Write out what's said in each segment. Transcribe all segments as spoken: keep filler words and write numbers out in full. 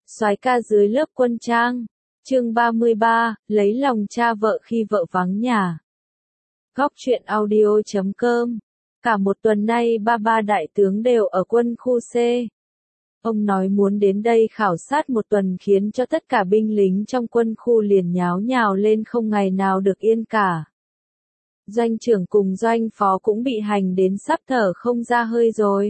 Soái ca dưới lớp quân trang. Chương ba mươi ba, lấy lòng cha vợ khi vợ vắng nhà. Góc truyện audio chấm com. Cả một tuần nay ba ba đại tướng đều ở quân khu C. Ông nói muốn đến đây khảo sát một tuần khiến cho tất cả binh lính trong quân khu liền nháo nhào lên không ngày nào được yên cả. Doanh trưởng cùng doanh phó cũng bị hành đến sắp thở không ra hơi rồi.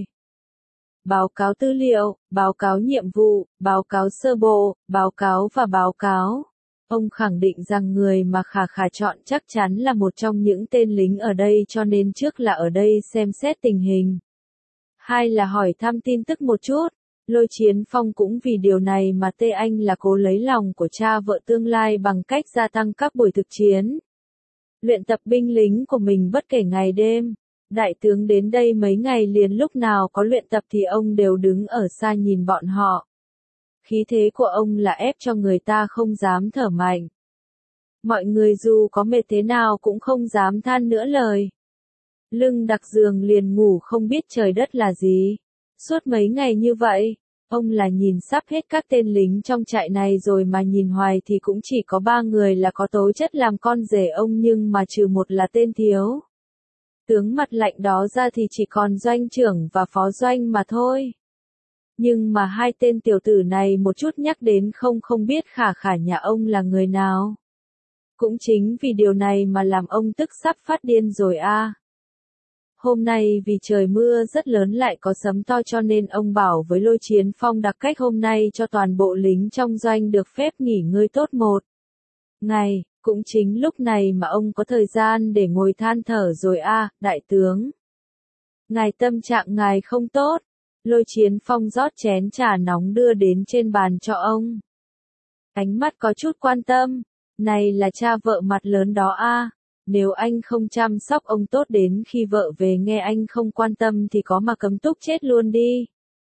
Báo cáo tư liệu, báo cáo nhiệm vụ, báo cáo sơ bộ, báo cáo và báo cáo. Ông khẳng định rằng người mà Khà Khà chọn chắc chắn là một trong những tên lính ở đây cho nên trước là ở đây xem xét tình hình. Hai là hỏi thăm tin tức một chút. Lôi Chiến Phong cũng vì điều này mà tê anh là cố lấy lòng của cha vợ tương lai bằng cách gia tăng các buổi thực chiến. Luyện tập binh lính của mình bất kể ngày đêm. Đại tướng đến đây mấy ngày liền lúc nào có luyện tập thì ông đều đứng ở xa nhìn bọn họ. Khí thế của ông là ép cho người ta không dám thở mạnh. Mọi người dù có mệt thế nào cũng không dám than nữa lời. Lưng đặc giường liền ngủ không biết trời đất là gì. Suốt mấy ngày như vậy, ông là nhìn sắp hết các tên lính trong trại này rồi mà nhìn hoài thì cũng chỉ có ba người là có tố chất làm con rể ông nhưng mà trừ một là tên thiếu. Tướng mặt lạnh đó ra thì chỉ còn doanh trưởng và phó doanh mà thôi. Nhưng mà hai tên tiểu tử này một chút nhắc đến không không biết Khà Khà nhà ông là người nào. Cũng chính vì điều này mà làm ông tức sắp phát điên rồi a. À. Hôm nay vì trời mưa rất lớn lại có sấm to cho nên ông bảo với Lôi Chiến Phong đặc cách hôm nay cho toàn bộ lính trong doanh được phép nghỉ ngơi tốt một ngày. Cũng chính lúc này mà ông có thời gian để ngồi than thở rồi a, à, đại tướng. Ngài tâm trạng ngài không tốt. Lôi Chiến Phong rót chén trà nóng đưa đến trên bàn cho ông. Ánh mắt có chút quan tâm. Này là cha vợ mặt lớn đó a, à. Nếu anh không chăm sóc ông tốt đến khi vợ về nghe anh không quan tâm thì có mà cấm túc chết luôn đi.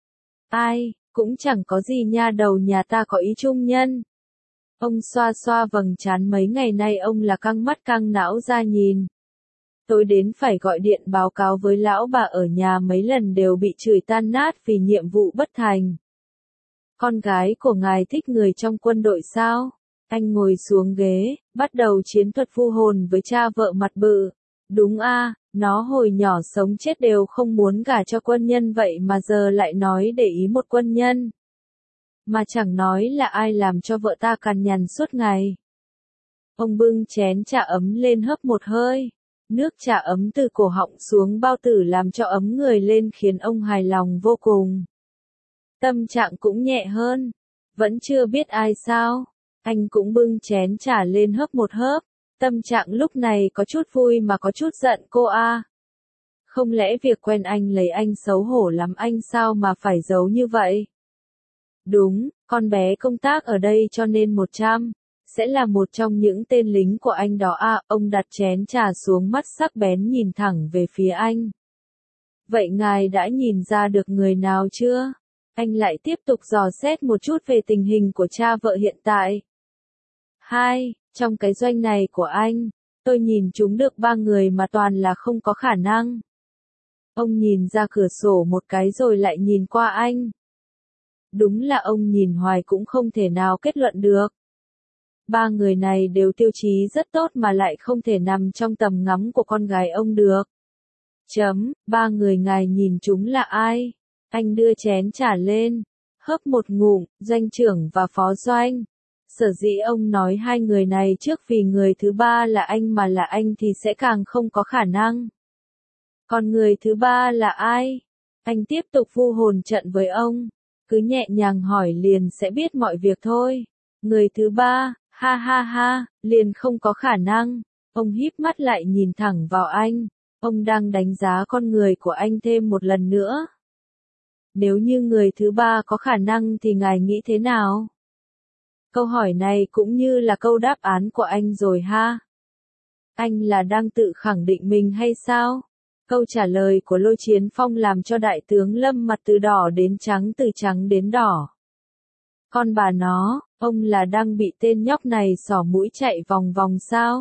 Ai, cũng chẳng có gì nha, đầu nhà ta có ý trung nhân. Ông xoa xoa vầng trán, mấy ngày nay ông là căng mắt căng não ra nhìn. Tối đến phải gọi điện báo cáo với lão bà ở nhà mấy lần đều bị chửi tan nát vì nhiệm vụ bất thành. Con gái của ngài thích người trong quân đội sao? Anh ngồi xuống ghế, bắt đầu chiến thuật vu hồn với cha vợ mặt bự. Đúng a, à, nó hồi nhỏ sống chết đều không muốn gả cho quân nhân vậy mà giờ lại nói để ý một quân nhân. Mà chẳng nói là ai làm cho vợ ta cằn nhằn suốt ngày. Ông bưng chén trà ấm lên hớp một hơi. Nước trà ấm từ cổ họng xuống bao tử làm cho ấm người lên khiến ông hài lòng vô cùng. Tâm trạng cũng nhẹ hơn. Vẫn chưa biết ai sao. Anh cũng bưng chén trà lên hớp một hớp. Tâm trạng lúc này có chút vui mà có chút giận cô a. À. Không lẽ việc quen anh lấy anh xấu hổ lắm anh sao mà phải giấu như vậy? Đúng, con bé công tác ở đây cho nên một trăm, sẽ là một trong những tên lính của anh đó à, ông đặt chén trà xuống mắt sắc bén nhìn thẳng về phía anh. Vậy ngài đã nhìn ra được người nào chưa? Anh lại tiếp tục dò xét một chút về tình hình của cha vợ hiện tại. Hai, trong cái doanh này của anh, tôi nhìn chúng được ba người mà toàn là không có khả năng. Ông nhìn ra cửa sổ một cái rồi lại nhìn qua anh. Đúng là ông nhìn hoài cũng không thể nào kết luận được. Ba người này đều tiêu chí rất tốt mà lại không thể nằm trong tầm ngắm của con gái ông được. Chấm, ba người ngài nhìn chúng là ai? Anh đưa chén trà lên, hớp một ngụm, doanh trưởng và phó doanh. Sở dĩ ông nói hai người này trước vì người thứ ba là anh mà là anh thì sẽ càng không có khả năng. Còn người thứ ba là ai? Anh tiếp tục vu hồn trận với ông. Cứ nhẹ nhàng hỏi liền sẽ biết mọi việc thôi. Người thứ ba, ha ha ha, liền không có khả năng. Ông híp mắt lại nhìn thẳng vào anh. Ông đang đánh giá con người của anh thêm một lần nữa. Nếu như người thứ ba có khả năng thì ngài nghĩ thế nào? Câu hỏi này cũng như là câu đáp án của anh rồi ha. Anh là đang tự khẳng định mình hay sao? Câu trả lời của Lôi Chiến Phong làm cho đại tướng Lâm mặt từ đỏ đến trắng, từ trắng đến đỏ. Con bà nó, ông là đang bị tên nhóc này xỏ mũi chạy vòng vòng sao?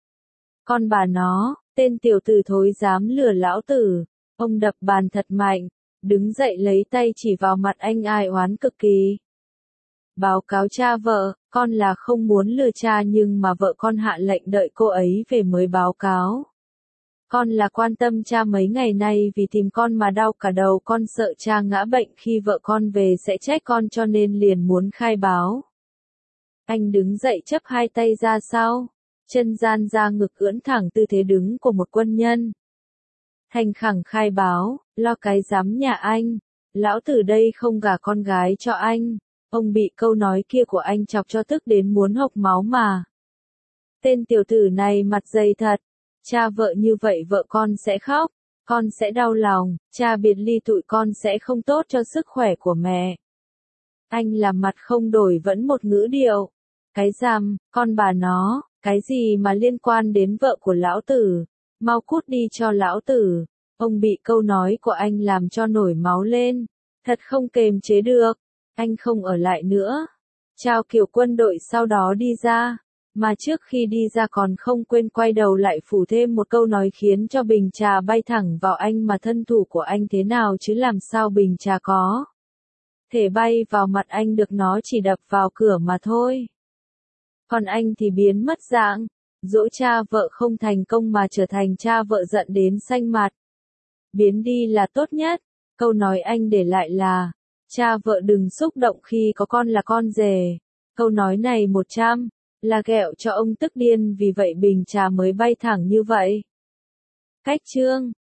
Con bà nó, tên tiểu tử thối dám lừa lão tử. Ông đập bàn thật mạnh, đứng dậy lấy tay chỉ vào mặt anh ai oán cực kỳ. Báo cáo cha vợ, con là không muốn lừa cha nhưng mà vợ con hạ lệnh đợi cô ấy về mới báo cáo. Con là quan tâm cha mấy ngày nay vì tìm con mà đau cả đầu, con sợ cha ngã bệnh khi vợ con về sẽ trách con cho nên liền muốn khai báo. Anh đứng dậy chắp hai tay ra sau, chân gian ra ngực ưỡn thẳng tư thế đứng của một quân nhân. Thành khẳng khai báo, lo cái dám nhà anh, lão tử đây không gả con gái cho anh. Ông bị câu nói kia của anh chọc cho tức đến muốn hộc máu mà. Tên tiểu tử này mặt dày thật, cha vợ như vậy vợ con sẽ khóc, con sẽ đau lòng, cha biệt ly tụi con sẽ không tốt cho sức khỏe của mẹ. Anh làm mặt không đổi vẫn một ngữ điệu. Cái rằm, con bà nó, cái gì mà liên quan đến vợ của lão tử, mau cút đi cho lão tử. Ông bị câu nói của anh làm cho nổi máu lên, thật không kềm chế được. Anh không ở lại nữa. Chào kiểu quân đội sau đó đi ra, mà trước khi đi ra còn không quên quay đầu lại phủ thêm một câu nói khiến cho bình trà bay thẳng vào anh, mà thân thủ của anh thế nào chứ làm sao bình trà có thể bay vào mặt anh được, nó chỉ đập vào cửa mà thôi. Còn anh thì biến mất dạng, dỗ cha vợ không thành công mà trở thành cha vợ giận đến xanh mặt. Biến đi là tốt nhất, câu nói anh để lại là, cha vợ đừng xúc động khi có con là con rể. Câu nói này một trăm là ghẹo cho ông tức điên, vì vậy bình trà mới bay thẳng như vậy. Cách chương